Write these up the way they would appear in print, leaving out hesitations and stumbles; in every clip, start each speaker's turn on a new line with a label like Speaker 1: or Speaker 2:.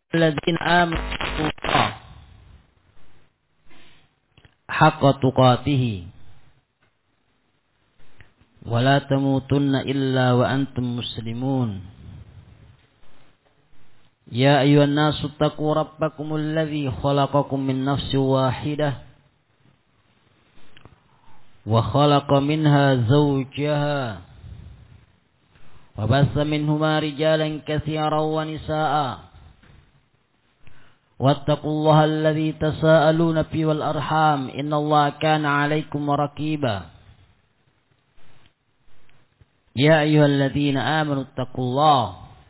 Speaker 1: الذين آمنوا الله حق تقاته ولا تموتن إلا وأنتم مسلمون يا أيها الناس اتقوا ربكم الذي خلقكم من نفس واحدة وخلق منها زوجها وبث منهما رجالا كثيرا ونساء واتقوا الله الذي تساءلون به والأرحام إن الله كان عليكم رقيبا يا أيها الذين آمنوا اتقوا الله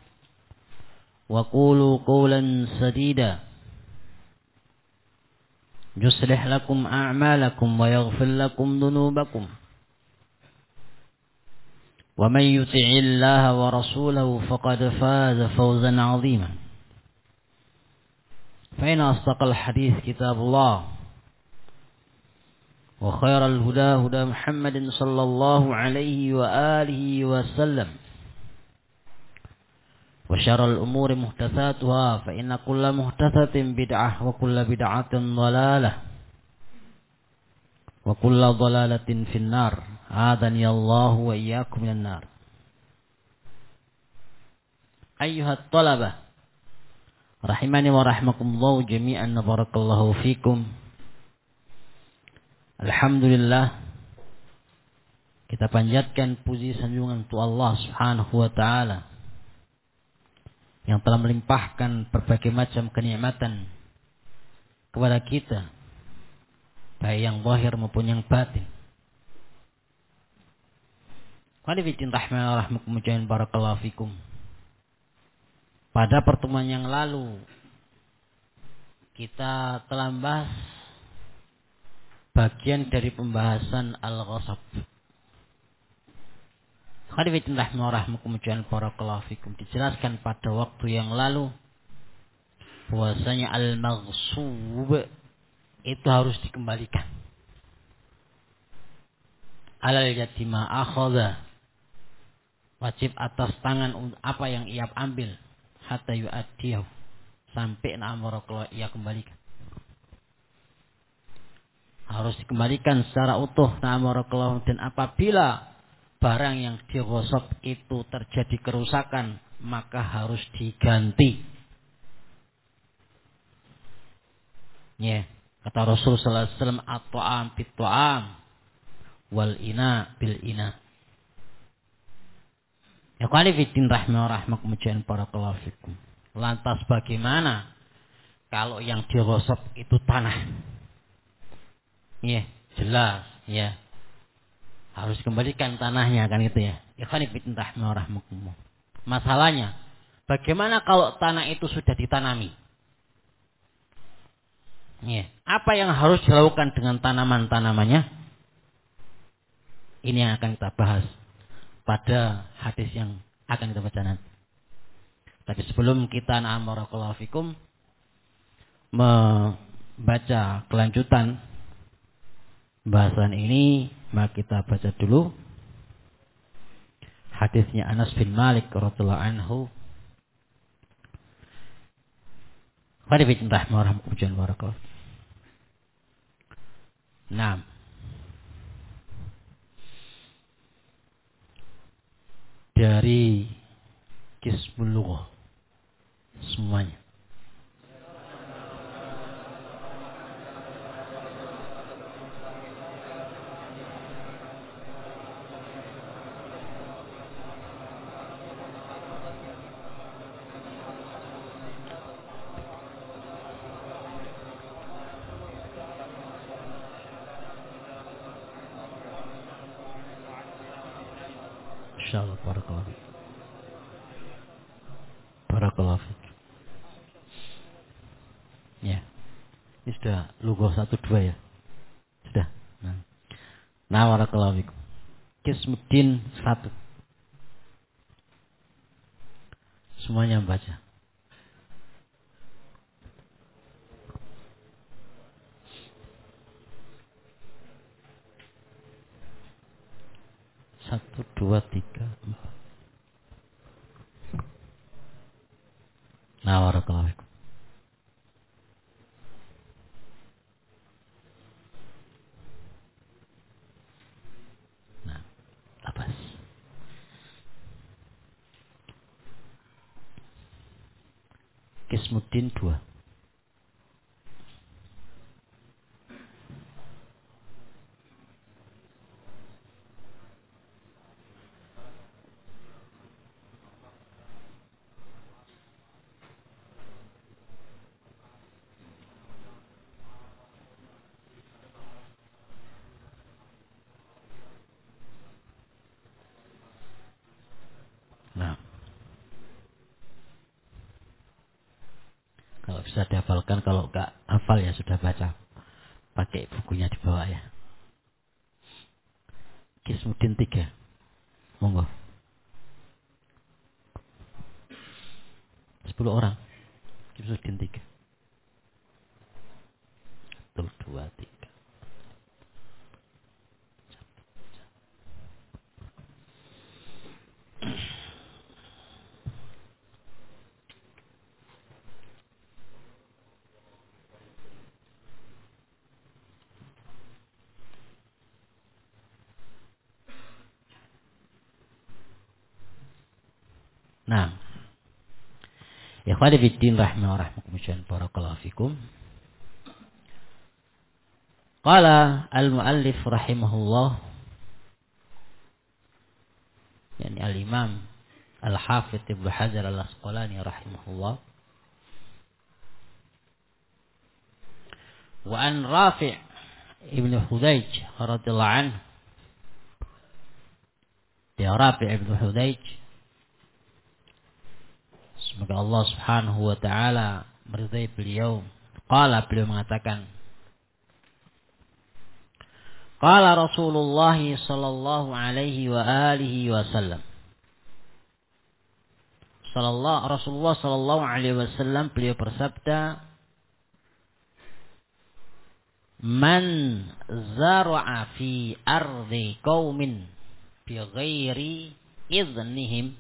Speaker 1: وقولوا قولا سديدا يصلح لكم أعمالكم ويغفر لكم ذنوبكم ومن يطع الله ورسوله فقد فاز فوزا عظيما فإن أصدق الحديث كتاب الله وخير الهدى هدى محمد صلى الله عليه وآله وسلم وشر الأمور محدثاتها فإن كل محدثة بدعة وكل بدعة ضلالة وكل ضلالة في النار أعاذني الله وإياكم من النار. أيها الطلبة rahimani wa rahmakumullah jami'an, barakallahu fikum. Alhamdulillah, kita panjatkan puji sanjungan untuk Allah Subhanahu wa taala yang telah melimpahkan berbagai macam kenikmatan kepada kita, baik yang zahir maupun yang batin. Qanibitin rahmani wa rahmakumullah, barakallahu fikum. Pada pertemuan yang lalu kita telah membahas bagian dari pembahasan al-ghasab. Khadifatin rahimahumullah barakallahu fikum, dijelaskan pada waktu yang lalu bahwasanya al-maghsub itu harus dikembalikan. Alal yatima akhadha, wajib atas tangan apa yang ia ambil, hatta yu'addiyahu, sampai na'amarakallah ia kembalikan. Harus dikembalikan secara utuh na'amarakallah, dan apabila barang yang dighasab itu terjadi kerusakan maka harus diganti. Ya, kata Rasul sallallahu alaihi wasallam, at-ta'am bit-ta'am wal ina bil ina. Ya qanifitin rahimahumullah barakallahu fikum. Lantas bagaimana kalau yang dighasab itu tanah? Ya, jelas ya. Harus kembalikan tanahnya, kan gitu ya. Ya qanifitin rahimahumullah. Masalahnya, bagaimana kalau tanah itu sudah ditanami? Ya, apa yang harus dilakukan dengan tanaman-tanamannya? Ini yang akan kita bahas pada hadis yang akan kita baca nanti. Tapi sebelum kita na'amarakallahu fikum membaca kelanjutan bahasan ini, maka kita baca dulu hadisnya Anas bin Malik radhiyallahu anhu. Nah, dari Qismul Lughah semuanya. Insyaallah, barakallahu. Barakallahu. Ya. Ini sudah lughah 1 2 ya. Sudah. Nah, barakallahu fikum. Qismuddin 1. Semuanya membaca. Satu, dua, tiga, empat. Nah, barakallahu fikum. Kismuddin 2. Nah, kalau bisa dihafalkan, kalau nggak hafal ya sudah baca. Pakai bukunya di bawah ya. Kismuddin 3. Monggo. 10 orang. Kismuddin 3. 1, 2, 3. Nah, ikhwani fiddin rahimahumullah barakallahu fikum. Qala al-muallif rahimahullah, yani al-imam al-hafidz Ibnu Hajar al-Asqalani rahimahullah, wa an Rafi' Ibnu Hudayj radhiyallahu anhu, ya Rafi' Ibnu Hudayj, semoga Allah Subhanahu wa taala meridai beliau, qala, beliau mengatakan, qala Rasulullah sallallahu alaihi wa alihi wasallam, Rasulullah sallallahu alaihi wasallam beliau bersabda, man zara'a fi ardi qaumin bi ghairi idznihim,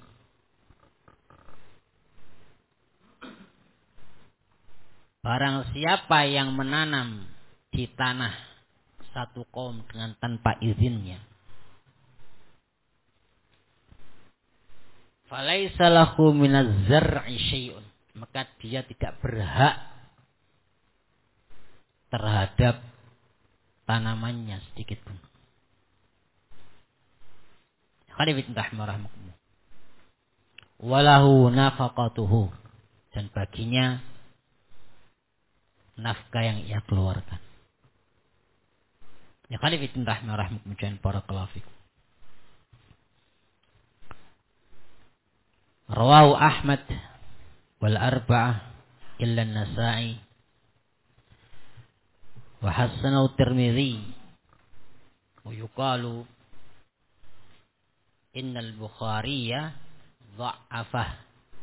Speaker 1: barang siapa yang menanam di tanah satu kaum dengan tanpa izinnya, falaisa lahu minaz zar'i syai'un, maka dia tidak berhak terhadap tanamannya sedikit pun. Khalifin rahimahullah. Walahu nafaqatuhu, dan baginya nafkah yang ia keluarkan. Ya khalifin rahimahullah barakallahu fikum. Rawahu Ahmad wal arba'ah illa an-Nasa'i wa hasanahu Tirmidzi wa yuqalu innal Bukhariya dha'afah.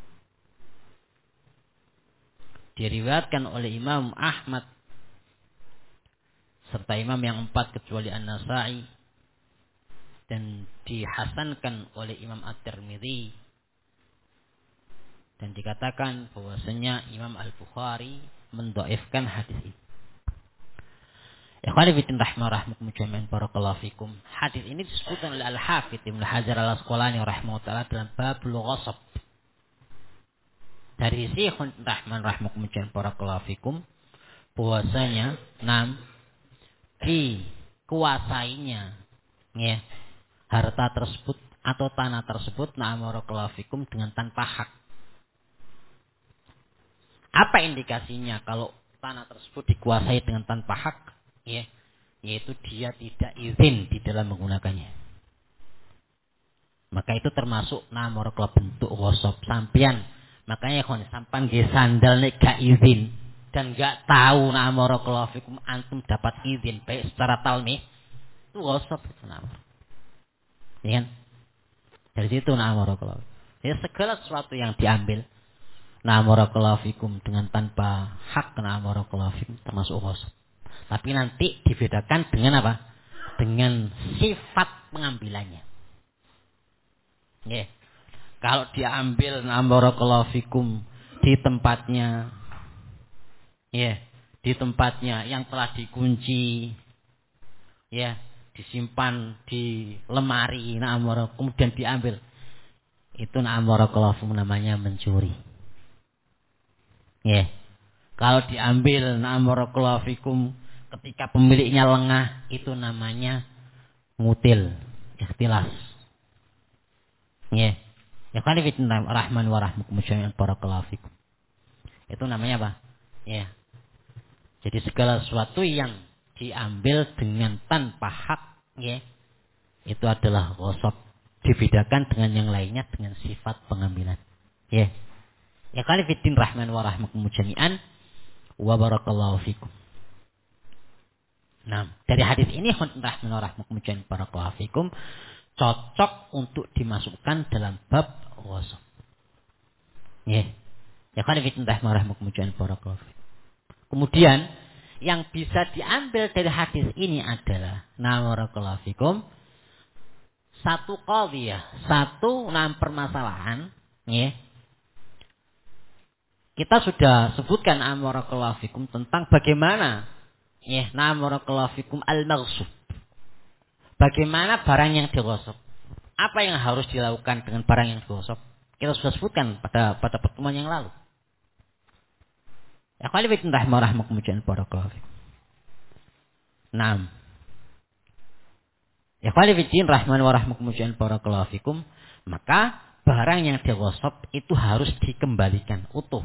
Speaker 1: Diriwayatkan oleh Imam Ahmad serta imam yang 4 kecuali An-Nasa'i, dan dihasankan oleh Imam At-Tirmidzi, dan dikatakan bahwasanya Imam Al-Bukhari mendhaifkan hadis ini. Ikhwani fillah rahimahumullah barakallahu fikum. Hadis ini disebutkan oleh Al-Hafidz Ibnu Hajar Al-Asqalani rahimahullah dalam babul ghasab. Dari Syekhul Rahman rahimahumullah barakallahu fikum, bahwasanya dikuasainya ya harta tersebut atau tanah tersebut barakallahu fikum dengan tanpa hak. Apa indikasinya kalau tanah tersebut dikuasai dengan tanpa hak? Ya, yaitu dia tidak izin di dalam menggunakannya. Maka itu termasuk barakallahu bentuk ghasab sampean. Makanya kon sampean nggih sandal nek gak izin dan gak tahu barakallahu fikum antum dapat izin baik secara talmih, itu ghasab itu ya kan? Dari situ barakallahu. Ya segala sesuatu yang diambil barakallahu fikum dengan tanpa hak barakallahu fikum termasuk ghasab. Tapi nanti dibedakan dengan apa? Dengan sifat pengambilannya. Ya. Kalau diambil barakallahu fikum di tempatnya, ya, di tempatnya yang telah dikunci, ya, disimpan di lemari, kemudian diambil, itu barakallahu fikum namanya mencuri. Ya. Kalau diambil na'am barakallahu fikum ketika pemiliknya lengah, itu namanya ngutil, ikhtilas. Ya. Ya kan fitnah rahman wa rahmakum jami'an barakallahu fikum. Itu namanya apa? Ya. Jadi segala sesuatu yang diambil dengan tanpa hak, ya, itu adalah ghasab. Dibedakan dengan yang lainnya dengan sifat pengambilan. Ya. Ya kali fitin rahman wa rahmakum jami'an wa barakallahu fikum. Nah, dari hadis ini rahman wa rahmakum jami'an barakallahu fikum cocok untuk dimasukkan dalam bab ghasab. Ya. Ya kali fitin rahman wa rahmakum jami'an barakallahu fikum. Kemudian yang bisa diambil dari hadis ini adalah barakallahu fikum satu qadhiyah, satu permasalahan, ya. Kita sudah sebutkan barakallahu fikum tentang bagaimana, ya, barakallahu fikum al-maghsub. Bagaimana barang yang dighasab. Apa yang harus dilakukan dengan barang yang dighasab? Kita sudah sebutkan pada pertemuan yang lalu. Ya kali fitin rahmakum barakallahu fikum. Naam. Ya kali fitin rahman wa rahmakum barakallahu fikum, maka barang yang dighasab itu harus dikembalikan utuh.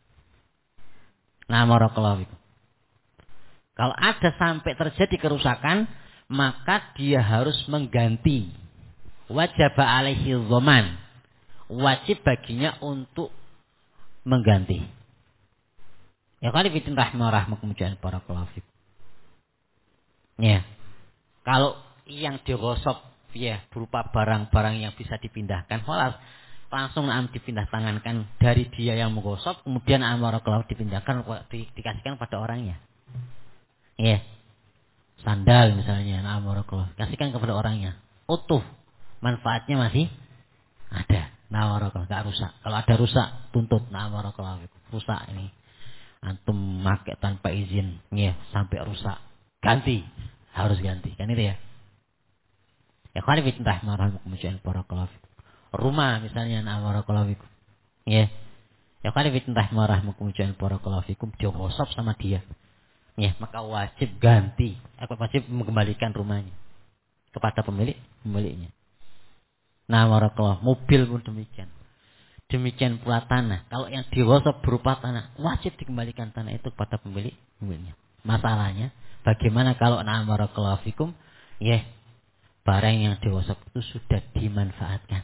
Speaker 1: Barakallahu fikum. Kalau ada sampai terjadi kerusakan, maka dia harus mengganti. Wajib alaihi dhaman. Wajib baginya untuk mengganti. Ya kali fitin rahman wa rahmakum barakallahu fikum. Ya. Kalau yang dighasab, ya, berupa barang-barang yang bisa dipindahkan, langsung dipindah tangankan dari dia yang menggosok, kemudian barakallahu dipindahkan, dikasihkan pada orangnya. Ya. Sandal misalnya, barakallahu kasihkan kepada orangnya. Utuh. Manfaatnya masih ada. Barakallahu enggak rusak. Kalau ada rusak, tuntut barakallahu rusak ini. Antum pakai tanpa izin, ya, sampai rusak. Ganti. Harus ganti. Kan itu ya. Ya kan fitnah marhamukum barakallahu fikum. Rumah misalnya barakallahu fikum. Ya. Ya kan fitnah marhamukum barakallahu fikum dighasab sama dia. Ya, maka wajib ganti. Wajib mengembalikan rumahnya kepada pemiliknya. Barakallahu, mobil pun demikian. Demikian pula tanah. Kalau yang dighasab berupa tanah, wajib dikembalikan tanah itu kepada pemiliknya. Masalahnya, bagaimana kalau barakallahu fikum, ya, barang yang dighasab itu sudah dimanfaatkan.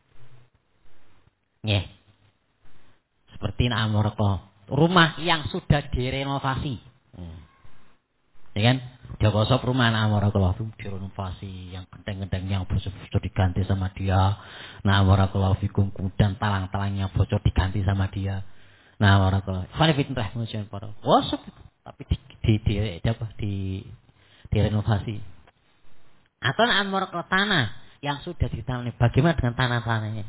Speaker 1: Ya. Seperti barakallahu, rumah yang sudah direnovasi. Ya kan? Dia gosok rumah barakallahu fikum direnovasi, yang genteng-genteng yang bocor diganti sama dia. Barakallahu fikum, kemudian talang-talangnya bocor diganti sama dia. Barakallahu. Fani fitnah musyrik para. Gosok tapi direnovasi. Atau barakallahu tanah yang sudah ditanami, bagaimana dengan tanah-tanahnya?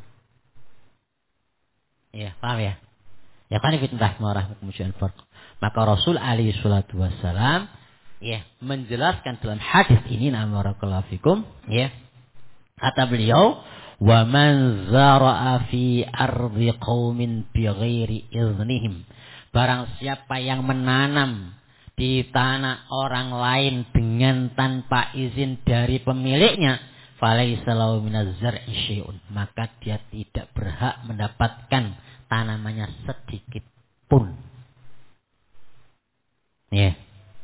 Speaker 1: Ya, paham ya? Ya kan fitnah musyrik para. Maka Rasul alaihi salatu wassalam, ya, menjelaskan dalam hadis ini barakallahu fikum, ya. Kata beliau, "Wa man zara'a fi ardi qaumin bighairi iznihim." Barang siapa yang menanam di tanah orang lain dengan tanpa izin dari pemiliknya, falaisa lahu minaz zar'i syai'un, maka dia tidak berhak mendapatkan tanamannya sedikit pun. Ya.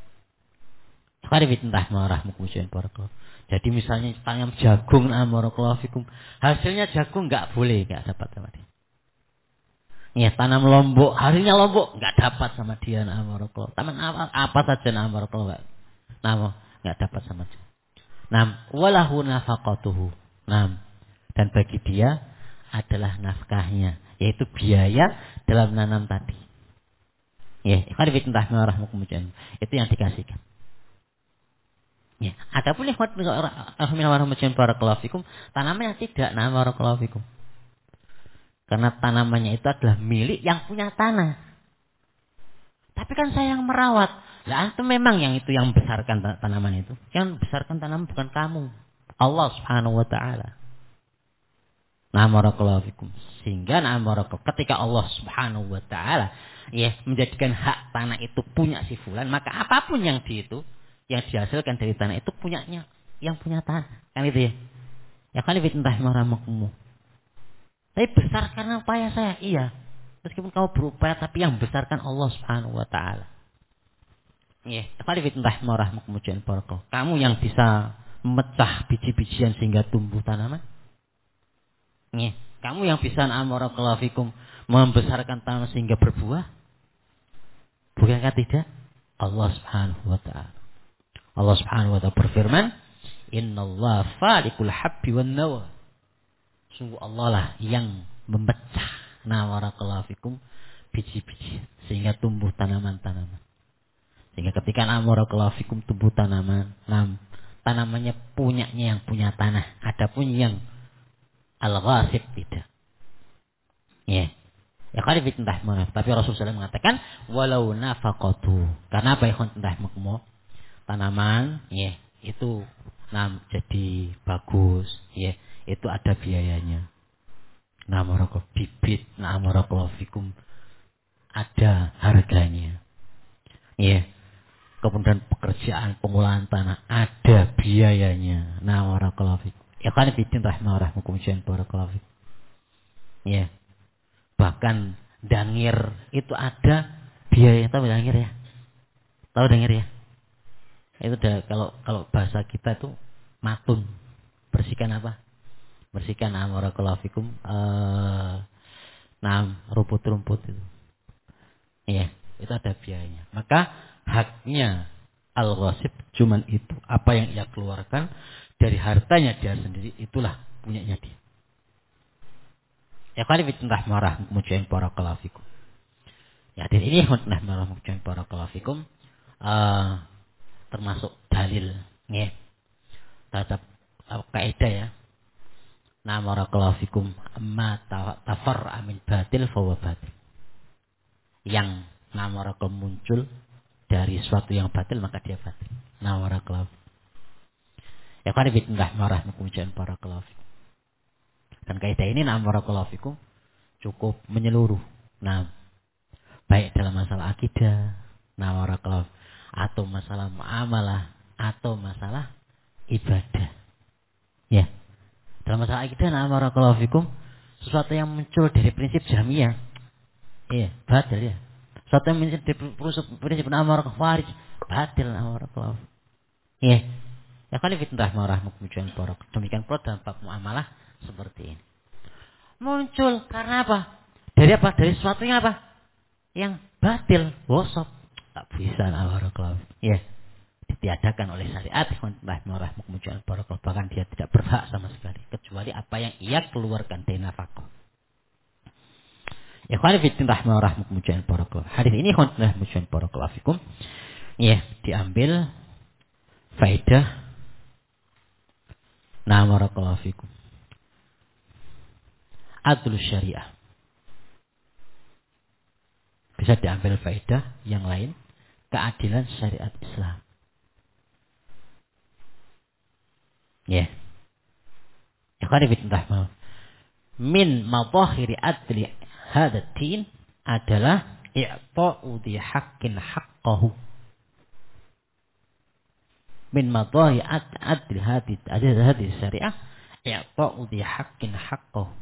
Speaker 1: Jadi misalnya tanam jagung barakallahu fikum, hasilnya jagung enggak boleh, enggak dapat sama dia. Ya, tanam lombok, hasilnya lombok enggak dapat sama dia barakallahu. Tanam apa saja barakallahu. Enggak dapat sama dia. Walahu nafaqatuhu. Dan bagi dia adalah nafkahnya, yaitu biaya dalam nanam tadi. Ya, itu yang dikasihkan. Ya, adapun barakallahu fikum, tanamannya tidak barakallahu fikum. Karena tanamannya itu adalah milik yang punya tanah. Tapi kan saya yang merawat. Lah antum memang yang itu yang membesarkan tanaman itu. Yang membesarkan tanaman bukan kamu. Allah Subhanahu wa taala. Nah, barakallahu fikum. Sehingga nah barakallahu ketika Allah Subhanahu wa taala ya menjadikan hak tanah itu punya si fulan, maka apapun yang yang dihasilkan dari tanah itu punyanya yang punya tanah. Kan itu ya. Ya kali fitnah maramakum. Tapi besar karena upaya saya. Iya. Meskipun kamu berupaya tapi yang besar kan Allah Subhanahu wa taala. Ya, kali fitnah maramakum jangan barakallahu. Kamu yang bisa memecah biji-bijian sehingga tumbuh tanaman. Ya, kamu yang bisa amarakallahu fikum membesarkan tanaman sehingga berbuah. Bukankah tidak? Allah Subhanahu wa taala. Allah Subhanahu wa taala berfirman, "Innallaha falikul habbi wan nawa." Sungguh Allah lah yang memecah barakallahu fikum biji-biji sehingga tumbuh tanaman-tanaman. Sehingga ketika barakallahu fikum tumbuh tanaman, tanamannya punyanya yang punya tanah, adapun yang al-ghasib tidak. Ya. Ya kali fitnah maaf. Tapi Rasulullah SAW mengatakan walau nafaqatu. Karena apa ya fitnah makmu? Tanaman ya itu jadi bagus ya. Itu ada biayanya. Barakallahu bibit barakallahu fikum ada harganya. Ya. Kemudian pekerjaan pengolahan tanah ada biayanya. Barakallahu fikum. Ya kali fitnah rahmakum barakallahu fikum. Ya. Bahkan dangir itu ada biaya, tahu dangir ya? Tahu dangir ya? Itu kalau bahasa kita itu matun. Bersihkan apa? Bersihkan barakallahu fikum rumput-rumput itu. Iya, itu ada biayanya. Maka haknya al-ghasib cuman itu. Apa yang ia keluarkan dari hartanya dia sendiri itulah punyanya dia. Ya kali fitnah marah mujain barakallahu fikum. Ya dari ini fitnah marah mujain barakallahu fikum termasuk dalil ya. Terhadap kaidah ya. Barakallahu fikum amma tafarra min batil fa huwa batil. Yang barakallahu muncul dari suatu yang batil maka dia batil. Barakallahu. Ya kali fitnah marah mujain barakallahu fikum. Dan kaidah ini barakallahu fikum cukup menyeluruh. Baik dalam masalah akidah, barakallahu atau masalah muamalah atau masalah ibadah. Ya. Dalam masalah akidah barakallahu fikum sesuatu yang muncul dari prinsip Jahmiyah. Iya, batil ya. Sesuatu yang muncul dari prinsip barakallahu khawarij, batil barakallahu. Iya. Ya kali fitnah marah mujain barakallahu. Demikian pula dalam bab muamalah seperti ini. Muncul karena apa? Dari apa? Dari sesuatu yang apa? Yang batil, gosok. Tak bisa barakallahu. Ya. Ditiadakan oleh syariat bahkan dia tidak berhak sama sekali kecuali apa yang ia keluarkan dari nafkah. Ya khali fitnah rahmukumullah barakallahu. Hadis ini khonah mujan barakallahu fikum. Ya, diambil faedah barakallahu fikum. Adlus syariah. Bisa diambil faedah yang lain, keadilan syariat Islam. Ya. Ikhwan fillah. Min madahiri adli hadha din adalah i'ta'u di haqqin haqqahu. Min madahiri adli hadhi syariah i'ta'u di haqqin haqqahu.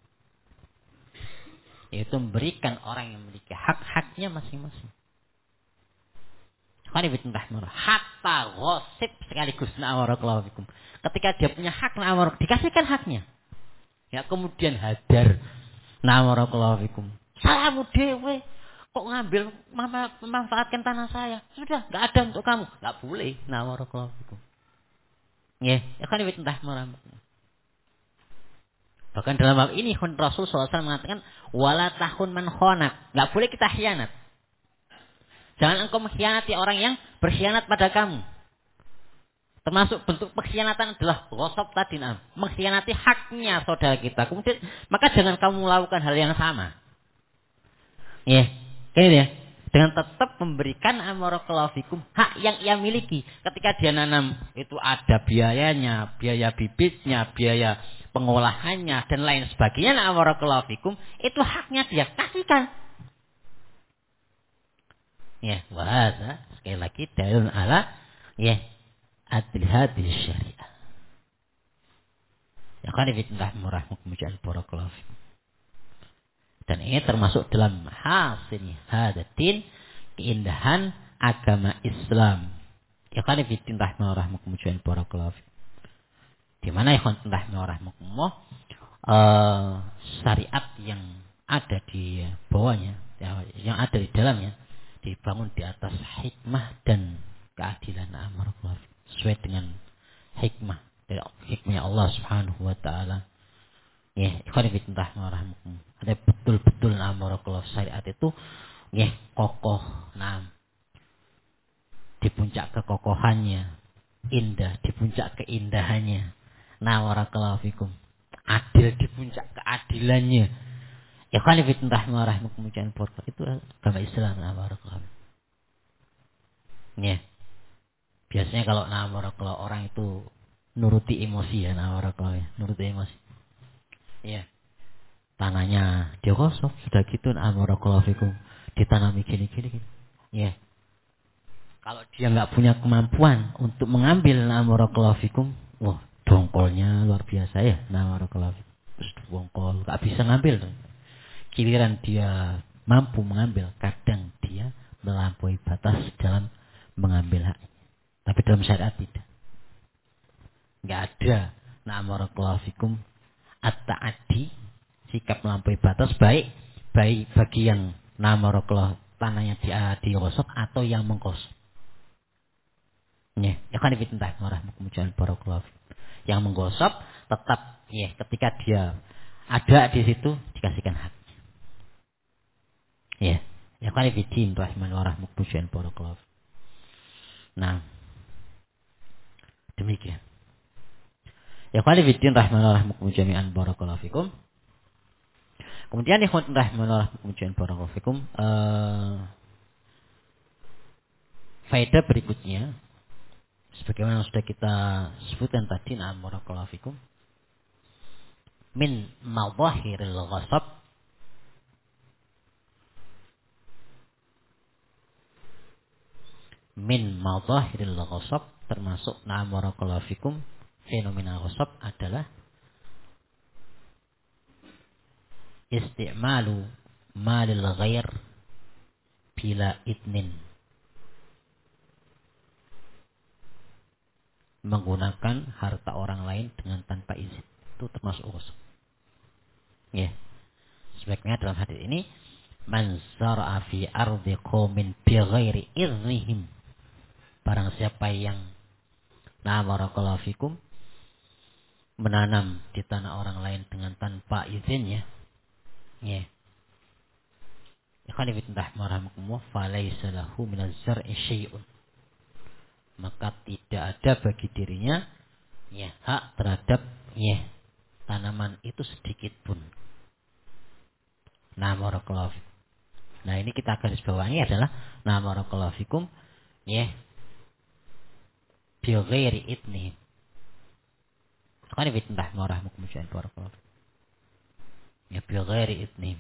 Speaker 1: Yaitu memberikan orang yang memiliki hak-haknya masing-masing. Hatta ghosib sekaligus na'warakallahu fikum. Ketika dia punya hak na'warakallahu, dikasihkan haknya. Ya kemudian hadar na'warakallahu fikum. Salamu dewe, kok ngambil memanfaatkan tanah saya? Sudah, enggak ada untuk kamu. Enggak boleh na'warakallahu fikum. Ya kan bahkan dalam hal ini Rasul SAW mengatakan wala tahun man khonak. Enggak boleh kita khianat. Jangan engkau mengkhianati orang yang berkhianat pada kamu. Termasuk bentuk pengkhianatan adalah ghosab tadi, mengkhianati haknya saudara kita. Kemudian maka jangan kamu melakukan hal yang sama. Ya, ini ya. Dengan tetap memberikan amarakallahu fikum hak yang ia miliki. Ketika dia nanam itu ada biayanya, biaya bibitnya, biaya pengolahannya dan lain sebagainya, nah barakallahu fikum, itu haknya dia kasihkan. Ya, wahada sekali lagi dalil ala ya adil hadis syariah. Ya kan fitnah murah kemudian barakallahu fikum. Dan ini termasuk dalam hasil hadatin keindahan agama Islam. Ya kan fitnah murah kemudian barakallahu fikum. Di mana ikhwan fillah rahmatullah syariat yang ada di bawahnya, yang ada di dalamnya dibangun di atas hikmah dan keadilan amrullah sesuai dengan hikmah dari hikmahnya Allah Subhanahu wa taala. Ya, ikhwan fillah rahmatullah. Ada betul-betul amrullah syariat itu ya kokoh, di puncak kekokohannya, indah di puncak keindahannya. Barakallahu fikum. Adil di puncak keadilannya. Ya kan fitnah marah kemudian portal itu agama Islam. Barakallahu. Ya. Biasanya kalau barakallahu orang itu nuruti emosi ya, barakallahu. Nuruti emosi. Ya. Tanahnya dia kosong sudah gitu barakallahu fikum. Ditanami gini. Ya. Kalau dia enggak punya kemampuan untuk mengambil barakallahu fikum, wah, dongkolnya luar biasa ya, barakallahu fikum. Terus dongkol, gak bisa ngambil. Giliran dia mampu mengambil, kadang dia melampaui batas dalam mengambil hak. Tapi dalam syariat tidak. Gak ada barakallahu fikum at-ta'addi, sikap melampaui batas baik bagi yang barakallahu tanahnya digosok atau yang menggosok. Ya kan fitnah marah kemudian barakallahu fikum. Yang menggosok tetap ya ketika dia ada di situ dikasihkan hak. Ya kan fitin rahman wa rahmatullahi barakallahu. Nah, demikian. Ya kan fitin rahman wa rahmatullahi jami'an barakallahu fikum. Kemudian ikhwan rahman wa rahmatullahi barakallahu fikum, faedah berikutnya sebagaimana sudah kita sebutkan tadi, barakallahu fikum, min madhahiril ghasab, termasuk barakallahu fikum fenomena ghasab adalah isti'malu malil ghair bila idnin, menggunakan harta orang lain dengan tanpa izin, itu termasuk ghasab. Ya. Sebagaimana dalam hadis ini, man zara'a fi ardi qaumin bi ghairi idznihim, barang siapa yang barakallahu fikum menanam di tanah orang lain dengan tanpa izinnya, ya. Ikhwan fillah marhamukumullah, falaysa lahu minaz zar'i syai'un, maka tidak ada bagi dirinya ya hak terhadap ya tanaman itu sedikit pun. Barakallahu fikum. Nah, ini kita garis bawahi adalah barakallahu fikum ya bi ghairi idni. Kan fitnah marhamukumullah barakallahu. Ya bi ghairi idni,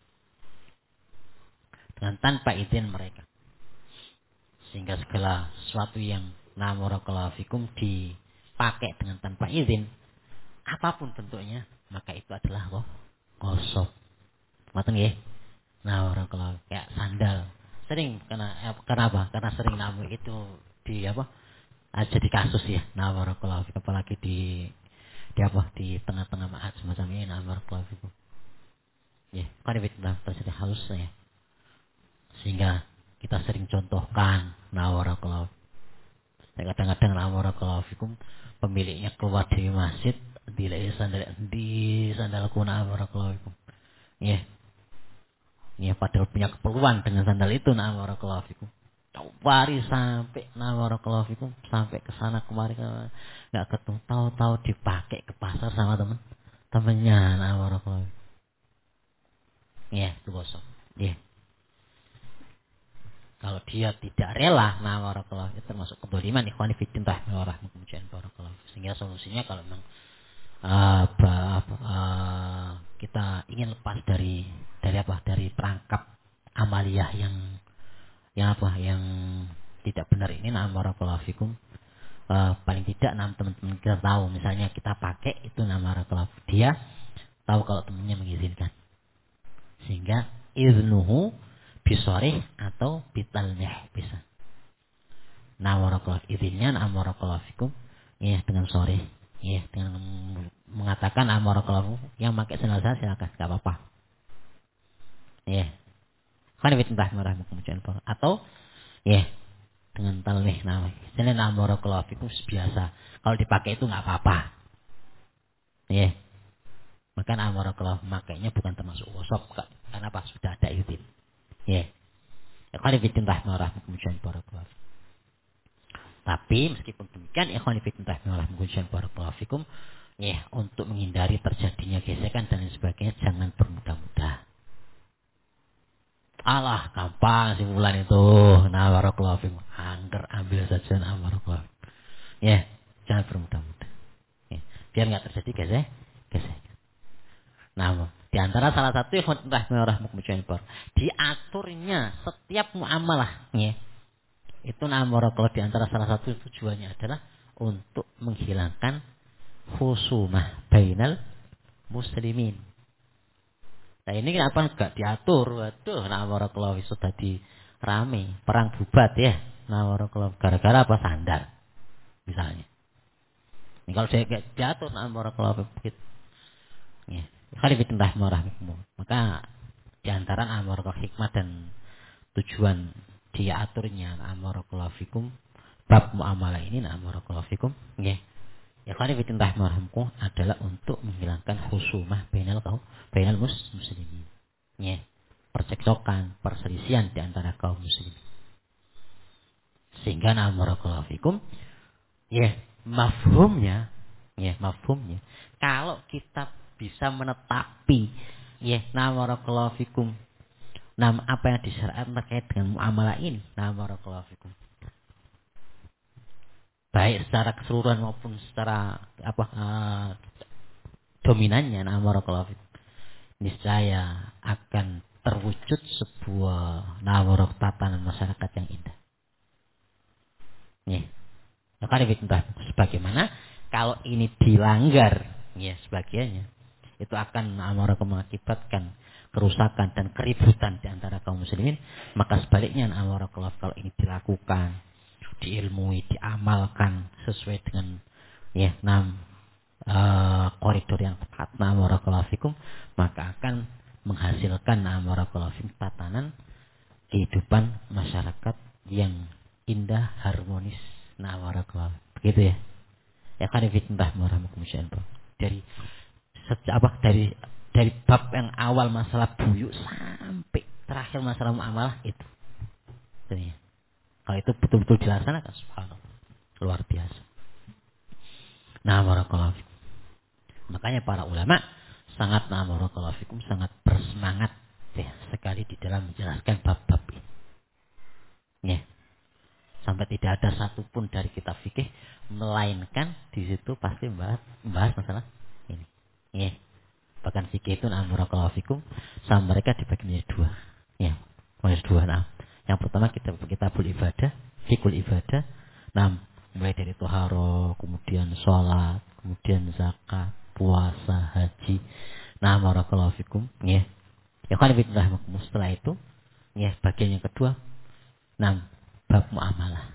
Speaker 1: dengan tanpa izin mereka. Sehingga segala sesuatu yang barakallahu fikum dipakai dengan tanpa izin, apapun bentuknya, maka itu adalah ghasab. Ngoten nggih. Barakallahu, kayak sandal. Sering kenapa? Karena sering itu jadi kasus ya. Barakallahu fikum, apalagi di tengah-tengah ma'had semacam ini. Barakallahu fikum. Ya, kan fitnah terjadi halus ya. Sehingga kita sering contohkan barakallahu. Kadang-kadang barakallahu fikum pemiliknya keluar dari masjid, sandalku barakallahu fikum. Ya. Ya, padahal punya keperluan dengan sandal itu, barakallahu fikum. Cari sampai barakallahu fikum, sampai ke sana kemari enggak ketemu, tahu-tahu dipakai ke pasar sama temennya, barakallahu fikum. Ya, itu gosok. Ya. Kalau dia tidak rela, barakallahu, itu termasuk kedzaliman, ikhwani fillah rahmatullahi barakallahu. Sehingga solusinya kalau memang kita ingin lepas dari apa? Dari perangkap amaliyah yang tidak benar ini. Nah, barakallahu fikum. Paling tidak teman-teman kita tahu, misalnya kita pakai itu nama barakallahu, dia tahu kalau temannya mengizinkan, sehingga iznuhu bisorih atau bitalmih bisa. Nah, barakallahu izinnya barakallahu fikum, ya dengan sorih, ya dengan mengatakan barakallahu, yang pakai sendal saya silakan, enggak apa-apa. Ya. Kan itu entah atau ya dengan talmih namanya. Istilahnya barakallahu fikum biasa. Kalau dipakai itu enggak apa-apa. Ya. Maka barakallahu makainya bukan termasuk wasop, karena apa? Sudah ada izin. Ya. Kan itu entah barakallahu. Tapi meskipun demikian, ikhwan fillah barakallahu fikum, ya, untuk menghindari terjadinya gesekan dan lain sebagainya, jangan bermudah-mudah. Alah, gampang si bulan itu. Nah, barakallahu fikum. Angger ambil saja barakallahu. Ya, jangan bermudah-mudah. Ya, biar enggak terjadi gesekan. Nah, di antara salah satu ikhwan fillah diaturnya setiap muamalah, ya. Itu barakallahu, di antara salah satu tujuannya adalah untuk menghilangkan khusumah bainal muslimin. Nah, ini kenapa enggak diatur? Waduh, barakallahu sudah di rame, perang bubat ya. Barakallahu gara-gara apa? Sandal misalnya. Ini kalau saya enggak diatur barakallahu begitu. Ya, khalifitullah marahmu. Maka di antara barakallahu hikmah dan tujuan dia aturnya barakallahu fikum bab muamalah ini barakallahu fikum, nggih. Ya khalifitullah marhamku adalah untuk menghilangkan khusumah bainal muslimin. Ya, percekcokan, perselisihan di antara kaum muslimin. Sehingga barakallahu fikum, ya, mafhumnya kalau kita bisa menetapi ya barakallahu fikum apa yang disyariatkan terkait dengan muamalah ini, barakallahu fikum, baik secara keseluruhan maupun secara dominannya, barakallahu fikum, niscaya akan terwujud sebuah tatanan masyarakat yang indah. Ya, sebagaimana kalau ini dilanggar, ya sebagiannya, itu akan mengakibatkan kerusakan dan keributan di antara kaum muslimin. Maka sebaliknya kalau ini dilakukan, diilmui, diamalkan sesuai dengan ya koridor yang tepat, fikum, maka akan menghasilkan fikum tatanan kehidupan masyarakat yang indah, harmonis, begitu ya. Ya kan dari bab yang awal masalah buyuk sampai terakhir masalah muamalah itu. Jadi, kalau itu betul-betul dilaksanakan, subhanallah, luar biasa. Barakallahu fikum. Makanya para ulama sangat barakallahu fikum sangat bersemangat ya sekali di dalam menjelaskan bab-bab ini. Ya. Sampai tidak ada satupun dari kitab fikih melainkan di situ pasti membahas masalah ini. Ya. Bahkan fikih itu barakallahu fikum sama mereka dibagi menjadi dua. Ya, menjadi dua. Yang pertama kitabul ibadah, fikul ibadah. Mulai dari toharo, kemudian sholat, kemudian zakat, puasa, haji. Barakallahu fikum. Ya. Ya kan setelah itu, ya bagian yang kedua, bab muamalah.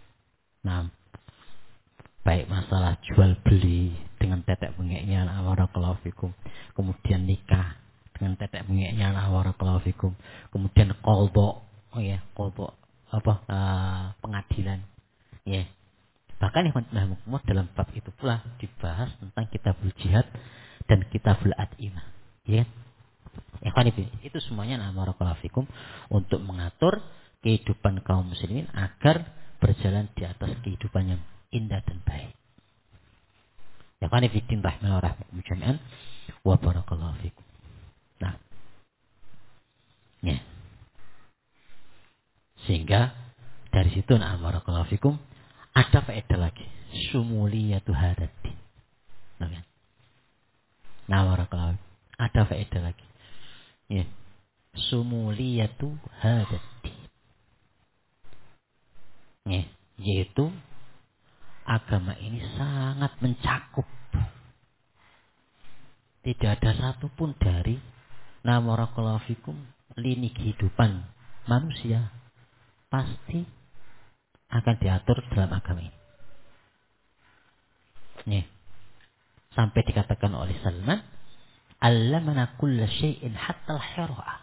Speaker 1: Baik masalah jual beli dengan tetek bengeknya barakallahu fikum, kemudian nikah dengan tetek bengeknya barakallahu fikum, kemudian qadha, pengadilan, ya. Bahkan dalam bab itu pula dibahas tentang kitabul jihad dan kitabul adimah, ya. Itu semuanya barakallahu fikum untuk mengatur kehidupan kaum muslimin agar berjalan di atas kehidupan yang indah dan baik. Ya kan fitin rahmatullahi jami'an wa barakallahu fikum. Nah. Ya. Sehingga dari situ barakallahu fikum ada faedah lagi. Sumuliyatu hadatin. Nah, kan? Nah, barakallahu. Ada faedah lagi. Ya. Sumuliyatu hadati. Ya, yaitu agama ini sangat mencakup. Tidak ada satupun dari barakallahu fikum lini kehidupan manusia pasti akan diatur dalam agama ini. Ya. Sampai dikatakan oleh Salman, "Allamana kulla syai'in hatta al-hira'ah."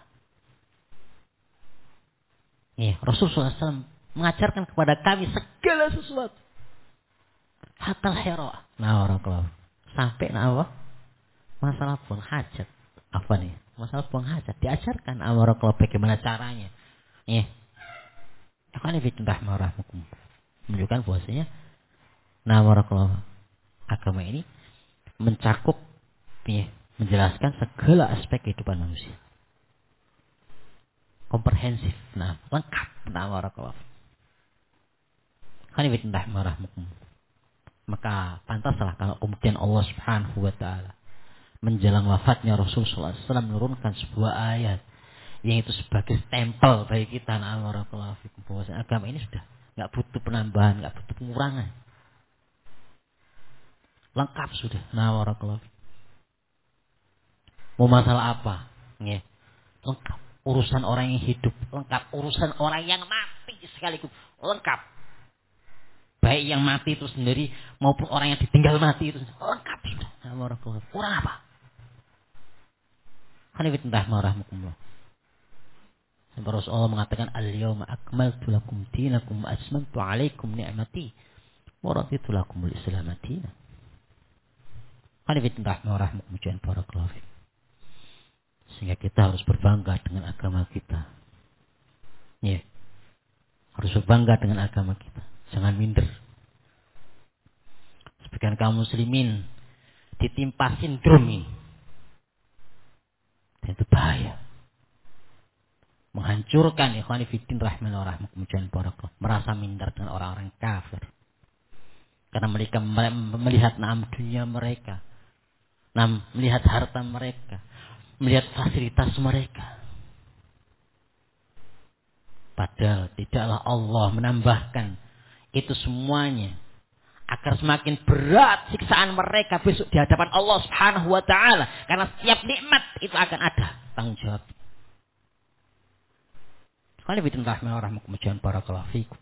Speaker 1: Ya, Rasulullah SAW mengajarkan kepada kami segala sesuatu. Hatta al-hira'ah. Nah, barakallahu. Sampai apa? Masalah buang hajat. Apa nih? Masalah buang hajat diajarkan barakallahu bagaimana caranya. Ya. Akan ibn rahmatullahi menunjukkan bahwasanya barakallahu agama ini mencakup, ya, menjelaskan segala aspek kehidupan manusia. Komprehensif, lengkap. Barakallahu. Kan ibn rahmatullahi. Maka pantaslah kalau kemudian Allah Subhanahu wa taala menjelang wafatnya Rasulullah SAW menurunkan sebuah ayat yang itu sebagai stempel bagi kita. Barakallahu fikum, bahwa agama ini sudah nggak butuh penambahan, nggak butuh pengurangan. Lengkap sudah. Barakallahu fikum. Mau masalah apa? Ya. Lengkap. Urusan orang yang hidup lengkap, urusan orang yang mati sekaligus lengkap. Baik yang mati itu sendiri maupun orang yang ditinggal mati itu lengkap sudah. Kurang apa? Alhamdulillah. Rasulullah mengatakan, "Al-yawma akmaltu lakum dinakum wa atmamtu 'alaikum ni'mati wa raditu lakumul Islam dinan." Alhamdulillah, barakallahu fiik. Sehingga kita harus berbangga dengan agama kita. Ya. Harus berbangga dengan agama kita. Jangan minder. Sebagian kaum muslimin ditimpa sindrom ini. Dan itu bahaya. Menghancurkan ikhwani fiddin rahimahullah kemudian barakallah. Merasa minder dengan orang-orang kafir. Karena mereka melihat dunia mereka. Melihat harta mereka. Melihat fasilitas mereka. Padahal tidaklah Allah menambahkan itu semuanya agar semakin berat siksaan mereka besok di hadapan Allah Subhanahu wa taala, karena setiap nikmat itu akan ada tanggung jawab. Sekali bismillahirrahmanirrahim, kemudian barakallahu fikum.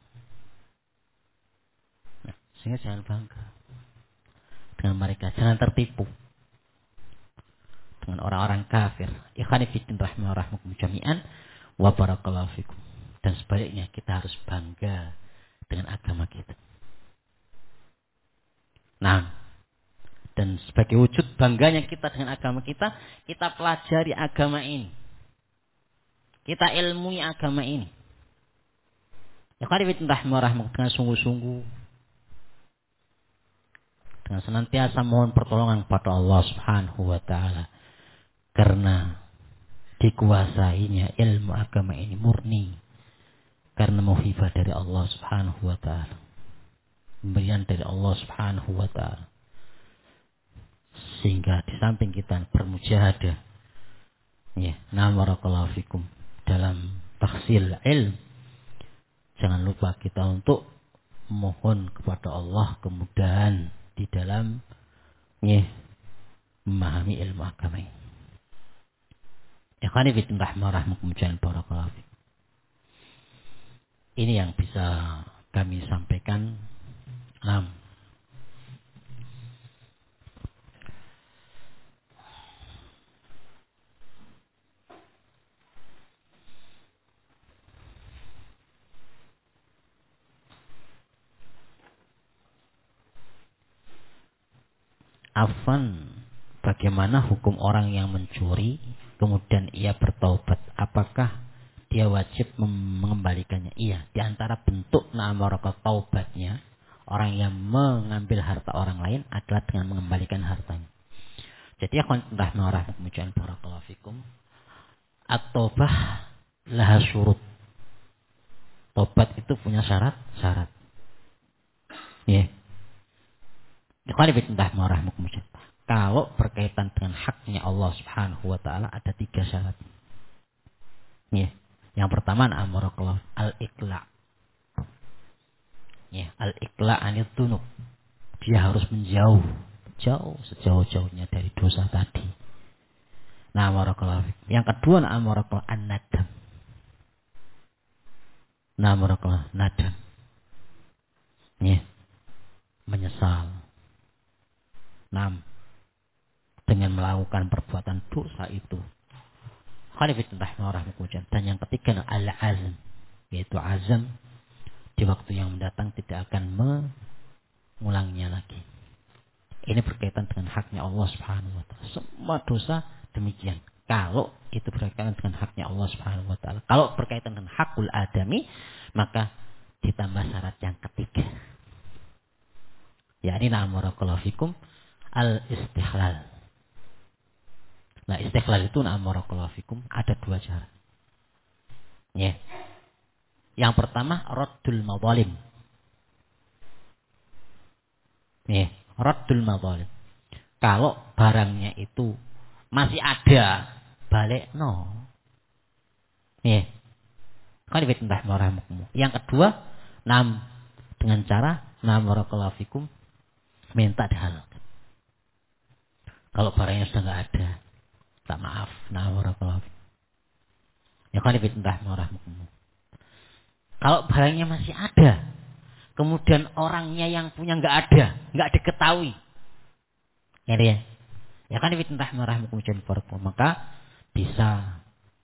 Speaker 1: Sehingga jangan bangga dengan mereka, jangan tertipu dengan orang-orang kafir. Ikhwani fillah rahimahumullah jami'an wa barakallahu fikum. Dan sebaliknya kita harus bangga dengan agama kita. Dan sebagai wujud bangganya kita dengan agama kita, kita pelajari agama ini. Kita ilmui agama ini. Ikhwani fillah rahimahumullah dengan sungguh-sungguh, dengan senantiasa mohon pertolongan kepada Allah Subhanahu wa taala. Karena dikuasainya ilmu agama ini murni karena mauhibah dari Allah Subhanahu wa taala. Pemberian dari Allah Subhanahu wa taala. Sehingga di samping kita bermujahadah, ya, barakallahu fikum, dalam tahsil ilm, jangan lupa kita untuk mohon kepada Allah kemudahan di dalam, ya, memahami ilmu agama ini. Ikhwani fillah rahimahumullah barakallahu fikum. Ini yang bisa kami sampaikan. Afwan, bagaimana hukum orang yang mencuri kemudian ia bertaubat? Apakah dia wajib mengembalikannya? Iya, di antara bentuk barakallahu taubatnya orang yang mengambil harta orang lain adalah dengan mengembalikan hartanya. Jadi kemudian barakallahu fikum, at-taubah laha syurut. Tobat itu punya syarat. Ya. Kalau berkaitan dengan haknya Allah Subhanahu wa taala ada 3 syarat. Ya. Yang pertama amarakallah al-iqla. Ya, al-iqla anil dunub. Dia harus menjauh, jauh sejauh-jauhnya dari dosa tadi. Nah, amarakallah. Yang kedua amarakallah an-nadam. Nah, amarakallah nadam. Ya, menyesal. Nah, dengan melakukan perbuatan dosa itu. Dan yang ketiga al-azm, yaitu azam di waktu yang mendatang tidak akan mengulangnya lagi. Ini berkaitan dengan haknya Allah Subhanahu wa taala. Semua dosa demikian. Kalau itu berkaitan dengan haknya Allah Subhanahu wa taala. Kalau berkaitan dengan hakul adami, maka ditambah syarat yang ketiga. Yakni na'amarakallahu fikum al-istihlal. Nah, istiqlal itu na'amarakallahu fikum ada 2 cara. Ya. Yang pertama raddul madzalim. Ya, raddul madzalim. Kalau barangnya itu masih ada, balik no. Ya. Kan ditentah marahmu. Yang kedua, dengan cara na'amarakallahu fikum minta dihalal. Kalau barangnya sudah enggak ada, tak maaf, na'amarakallahu fikum. Ya kan ditentah marahmu. Kalau barangnya masih ada, kemudian orangnya yang punya nggak ada, nggak diketahui, ya dia, ya kan ditentah marahmu kemudian farqu, maka bisa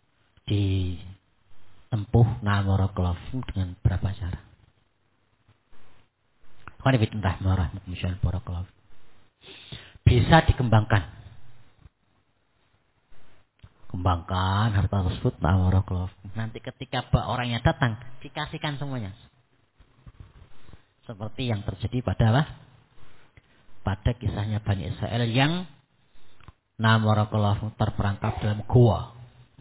Speaker 1: ditempuh na'amarakallahu dengan berapa cara. Kan ditentah marahmu kemudian farqu. Bisa dikembangkan. Kembangkan harta tersebut na'amarakallahu. Nanti ketika orangnya datang, dikasihkan semuanya. Seperti yang terjadi pada kisahnya Bani Israel yang na'amarakallahu terperangkap dalam gua.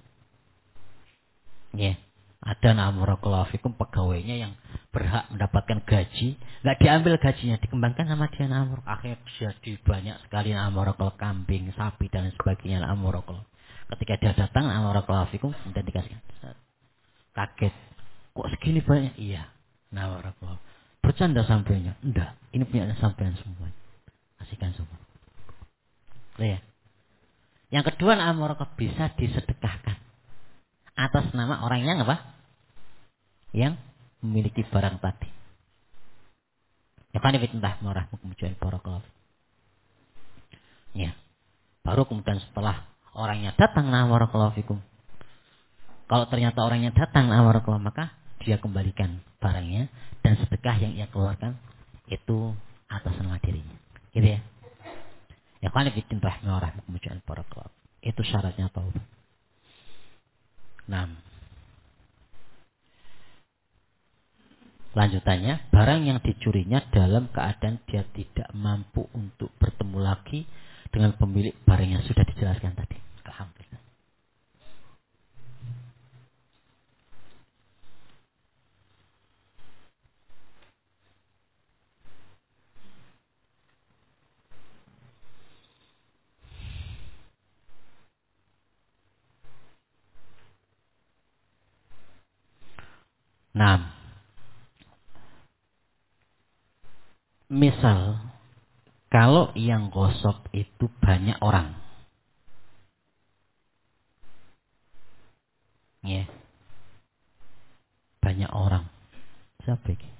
Speaker 1: Ya, ada na'amarakallahu fikum pegawainya yang berhak mendapatkan gaji, nggak diambil gajinya, dikembangkan sama dia na'amarakallahu. Akhirnya jadi banyak sekali na'amarakallahu kambing, sapi dan sebagainya na'amarakallahu. Ketika dia datang na'amarakallahu fikum dan dikasihkan. Kaget. Kok segini banyak? Iya. Na'amarakallahu. Bercanda sampainya? Enggak. Ini punya sampean semua. Kasihkan semua. Ya. Yang kedua na'amarakallahu bisa disedekahkan atas nama orang yang apa? Yang memiliki barang tadi. Ya kan fitnah marahmu kemudian barakallahu. Ya. Baru kemudian setelah orangnya datang na'amarakallahu fikum. Kalau ternyata orangnya datang na'amarakallahu, maka dia kembalikan barangnya dan sedekah yang ia keluarkan itu atas nama dirinya. Gitu ya. Ya kan fitnah marahmu kemudian barakallahu. Itu syaratnya taubat. 6. Lanjutannya, barang yang dicurinya dalam keadaan dia tidak mampu untuk bertemu lagi dengan pemilik barang yang sudah dijelaskan tadi. Alhamdulillah. Nah, misal kalau yang gosok itu banyak orang, ya, banyak orang. Siapa ini?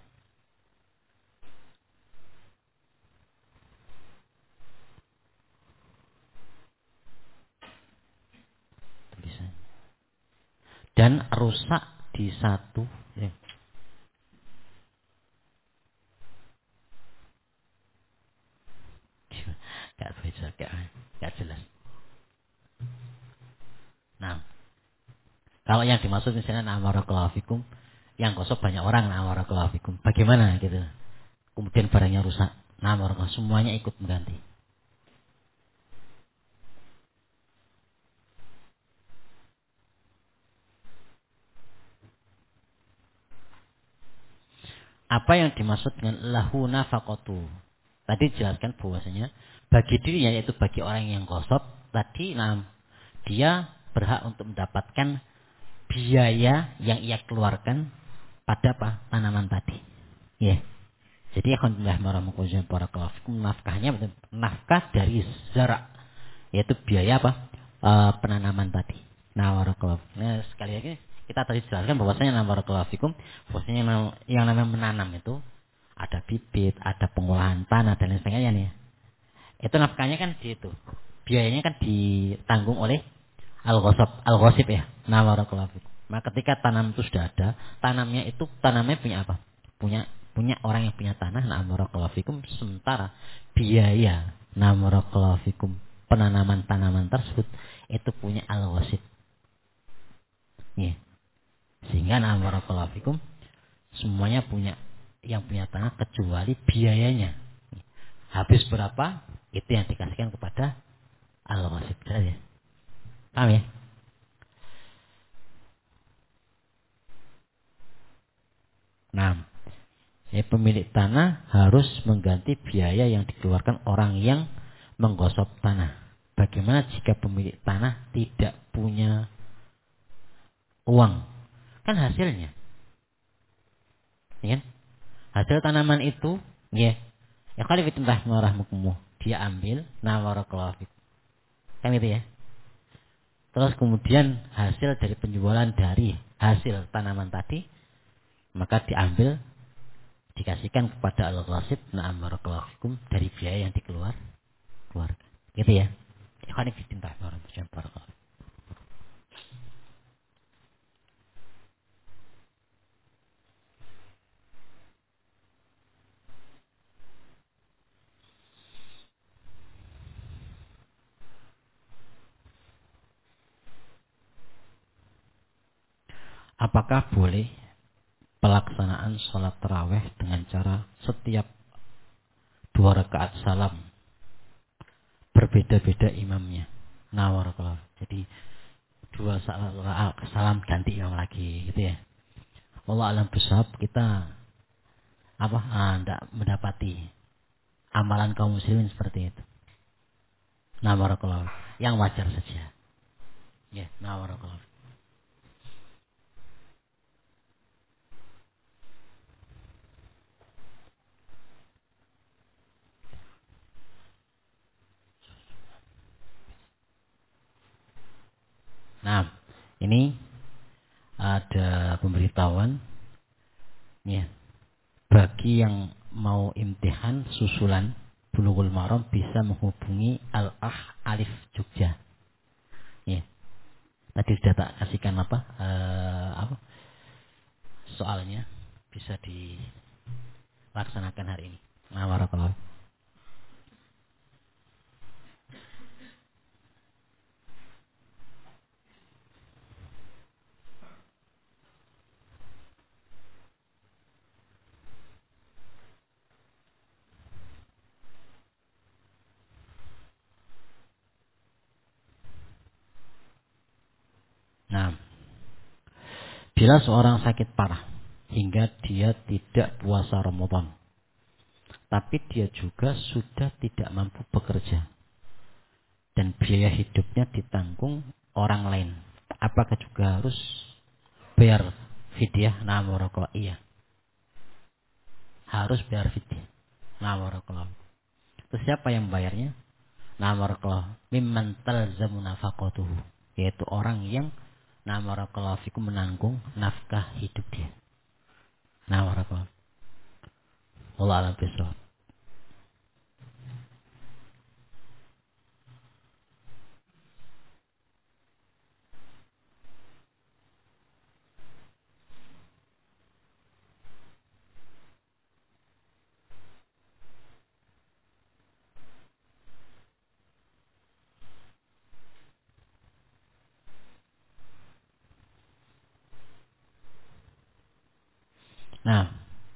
Speaker 1: Tulisannya. Dan rusak di satu. Ya. Gak bisa, gak jelas. Nah, kalau yang dimaksud misalnya na'amarakallahu fikum, yang gosok banyak orang na'amarakallahu fikum. Bagaimana gitu? Kemudian barangnya rusak. Na'amarakallahu, semuanya ikut mengganti. Apa yang dimaksud dengan lahu nafaqatu? Tadi jelaskan bahwasanya bagi dirinya, yaitu bagi orang yang gosop tadi, dia berhak untuk mendapatkan biaya yang ia keluarkan pada apa? Tanaman tadi. Ya. Jadi alhamdulillah warahmatullahi wabarakatuh. Nafkahnya nafkah dari zara, yaitu biaya apa? Penanaman tadi. Nah, warakallahu. Nah, sekali lagi kita tadi jelaskan bahwasanya warakallahu fikum, bahwasanya yang namanya menanam itu ada bibit, ada pengolahan tanah dan lain sebagainya nih. Itu nafkahnya kan di itu. Biayanya kan ditanggung oleh al-ghasib ya. Nah, warakallahu fikum. Nah, ketika tanam itu sudah ada, tanamnya punya apa? Punya orang yang punya tanah, nah barakallahu fikum, sementara biaya nah barakallahu fikum penanaman tanaman tersebut itu punya al-wasif. Ya. Sehingga nah barakallahu fikum semuanya punya yang punya tanah kecuali biayanya. Habis berapa itu yang dikasihkan kepada al-wasif saja. Paham ya? Nah, pemilik tanah harus mengganti biaya yang dikeluarkan orang yang menggosok tanah. Bagaimana jika pemilik tanah tidak punya uang? Kan hasilnya, ya kan? Hasil tanaman itu, ya, ya kali fitnah warahmatullah, dia ambil, nawarakallahu, kan itu ya. Terus kemudian hasil dari penjualan dari hasil tanaman tadi, maka diambil, dikasihkan kepada al-ghasib, na'am barakallahu fikum, dari biaya yang keluarga. Gitu ya. Ikhwan fillah barakallahu. Apakah boleh pelaksanaan sholat taraweh dengan cara setiap 2 rakaat salam berbeda-beda imamnya? Nah, barakallahu. Jadi 2 rakaat salam ganti imam lagi, gitu ya. Allah alam bisawab, kita tidak mendapati amalan kaum muslimin seperti itu. Nah, barakallahu. Yang wajar saja. Ya, nah, barakallahu. Nah, ini ada pemberitahuan ya, bagi yang mau imtihan susulan Bulughul Maram bisa menghubungi Al-Ah Alif Jogja. Ya. Tadi sudah tak kasihkan apa soalnya, bisa dilaksanakan hari ini. Nah, barakallahu. Nah, bila seorang sakit parah hingga dia tidak puasa Ramadan, tapi dia juga sudah tidak mampu bekerja dan biaya hidupnya ditanggung orang lain, apakah juga harus bayar fidyah? Nah, barakallahu. Iya, harus bayar fidyah. Nah, barakallahu. Terus siapa yang bayarnya? Nah, barakallahu. Mimman talzamu nafaqatuhu, yaitu orang yang nah barakallahu fikum menanggung nafkah hidup dia. Nah, barakallahu. Allah alam bisawab. Nah,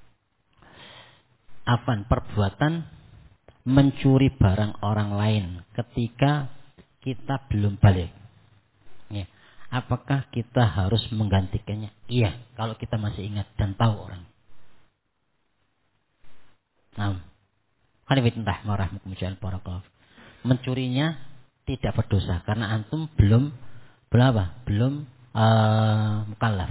Speaker 1: afan perbuatan mencuri barang orang lain ketika kita belum balik. Ya. Apakah kita harus menggantikannya? Iya, kalau kita masih ingat dan tahu orang. Nah, Qanifitullah warahmatullahi wabarakatuh. Mencurinya tidak berdosa karena antum belum apa? Belum mukallaf.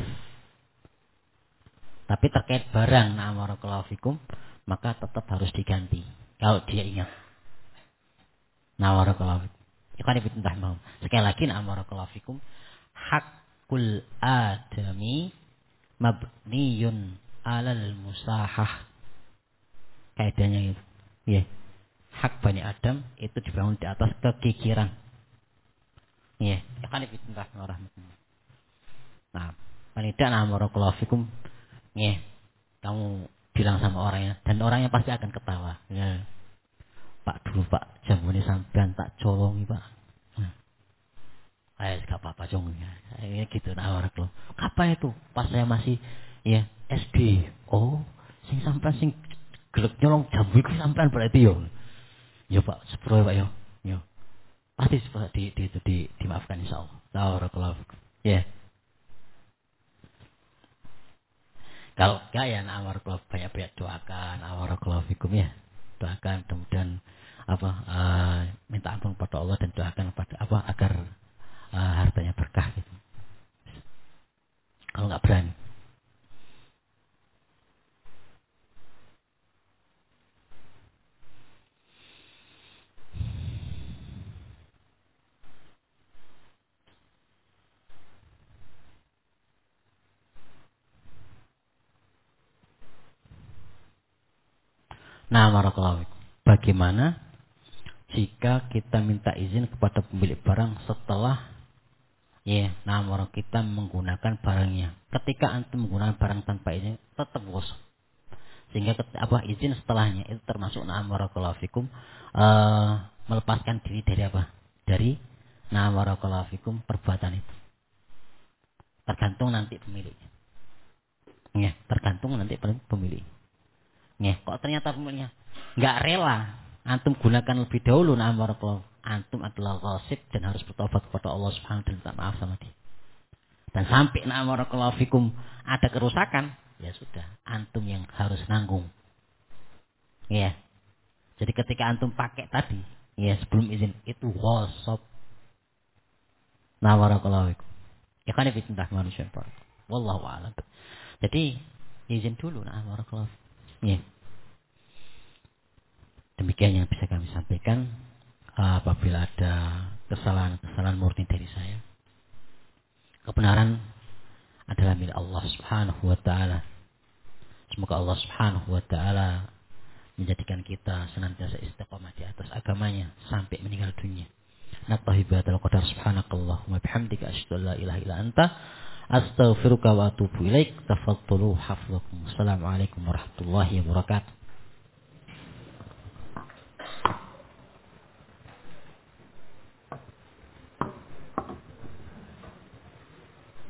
Speaker 1: Tapi terkait barang barakallahu fikum maka tetap harus diganti kalau dia ingat. Barakallahu fikum. Qanifitullah mau. Sekali lagi barakallahu fikum hakul adami mabniyun alal musahah. Kaidahnya itu. Ya. Hak Bani Adam itu dibangun di atas kekikiran. Ya, kan itu rahmatullah. Nah, paling tidak barakallahu fikum. Ya, kamu bilang sama orangnya dan orangnya pasti akan ketawa. Ya. Pak dulu Pak, jamune sampean tak colongi Pak. Nah, gak apa-apa jong. Ya, gitu barakallahu. Kapan itu? Pas saya masih ya SD. Oh, sing sampean sing gelek nyolong jambu iku sampean berarti yo. Ya Pak, sepuro Pak yo. Yo. Pasti dimaafkan insyaallah. Barakallahu fikum. Ya. Kalau enggak ya barakallahu banyak-banyak doakan barakallahu fikum ya. Doakan kemudian minta ampun kepada Allah dan doakan kepada agar hartanya berkah gitu. Kalau enggak berani. Barakallahu fikum. Bagaimana jika kita minta izin kepada pemilik barang setelah kita menggunakan barangnya. Ketika antum menggunakan barang tanpa izin tetap wasf. Sehingga izin setelahnya itu termasuk barakallahu fikum melepaskan diri dari apa? Dari barakallahu fikum perbuatan itu. Tergantung nanti pemiliknya. Ya, tergantung nanti pemilik. Ya, kok ternyata pemiliknya enggak rela antum gunakan lebih dahulu barakallahu. Antum adalah ghasib dan harus bertobat kepada Allah Subhanahu wa taala dan minta maaf sama dia. Dan sampai barakallahu fikum ada kerusakan, ya sudah, antum yang harus nanggung. Ya. Jadi ketika antum pakai tadi, ya sebelum izin itu ghasab. Barakallahu fikum. Ya kan itu tentang manusia Pak. Wallahu a'lam. Jadi izin dulu barakallahu. Ya. Demikian yang bisa kami sampaikan. Apabila ada kesalahan murni dari saya, kebenaran adalah milik Allah Subhanahu wa taala. Semoga Allah Subhanahu wa taala menjadikan kita senantiasa istiqamah di atas agamanya sampai meninggal dunia. Naqtahi bihadzal qadar subhanakallahumma bihamdika asyhadu an la ilaha illa anta astaghfiruka wa atubu ilaik. Tafadhalu hafizakum. Assalamualaikum warahmatullahi wabarakatuh.